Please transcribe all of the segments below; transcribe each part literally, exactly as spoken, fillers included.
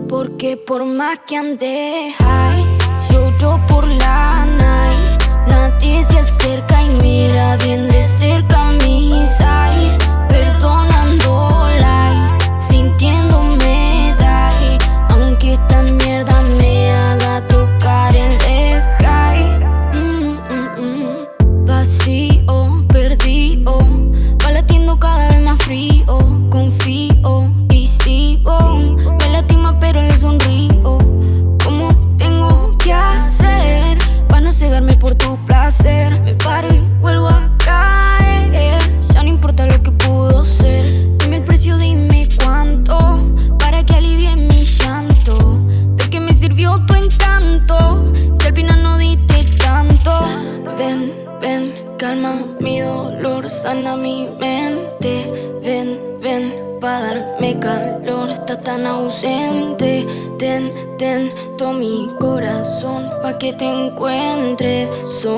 Porque por más que ande high, lloro por la night. Nadie se acerca y mira bien de cerca mis eyes. Perdonando lies, sintiéndome die. Aunque esta mierda me haga tocar el sky. mm, mm, mm. Vacío, perdido, va latiendo cada vez más frío. Confío y sigo, me lastima pero le sonrío. ¿Cómo tengo que hacer para no cegarme por tu placer? Me paro y vuelvo a caer, ya no importa lo que pudo ser. Dime el precio, dime cuánto, para que alivie mi llanto. ¿De qué me sirvió tu encanto si al final no diste tanto? Ven, ven, calma mi dolor, sana mi mente. Ven, ven, pa' darme calor, estás tan ausente. Ten, ten todo mi corazón pa' que te encuentres.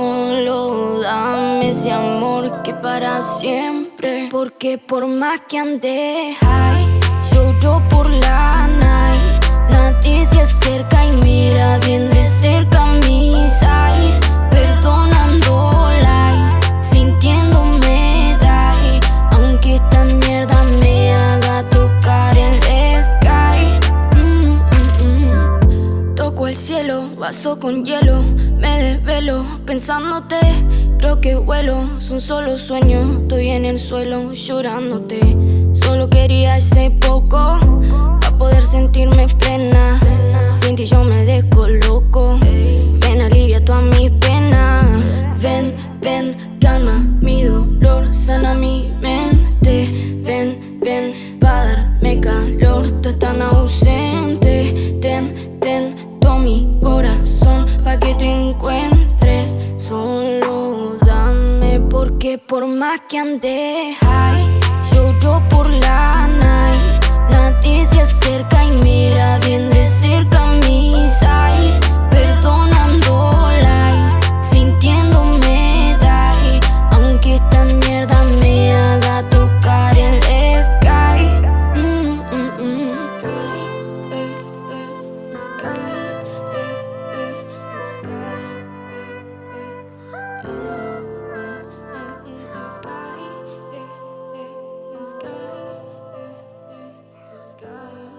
Solo dame ese amor que para siempre. Porque por más que ande high, lloro por la night. Nadie se acerca y mira bien de cerca mis eyes. Perdonando lies, sintiéndome die. Aunque esta mierda me haga tocar el sky. mm, mm, mm. Toco el cielo, vaso con hielo. Me desvelo pensándote, creo que vuelo. Son solo sueños, estoy en el suelo llorándote. Solo quería ese poco pa' poder sentirme plena. Sin ti yo me descoloco. Ven, alivia todas mis penas. Ven, ven, calma mi dolor, sana mi mente. Ven, ven, pa' darme calor, estás tan ausente. Ten, ten todo mi corazón pa' que te encuentres. Solo dame, porque por más que ande high, lloro por la night. Nadie se acerca y mira bien de cerca mis eyes. Perdonando lies, sintiéndome die. Aunque esta mierda me haga tocar el sky. mm, mm, mm. Eh, eh, sky, eh, eh, sky, eh, eh, eh, eh, sky, eh, eh, sky, eh, eh, sky.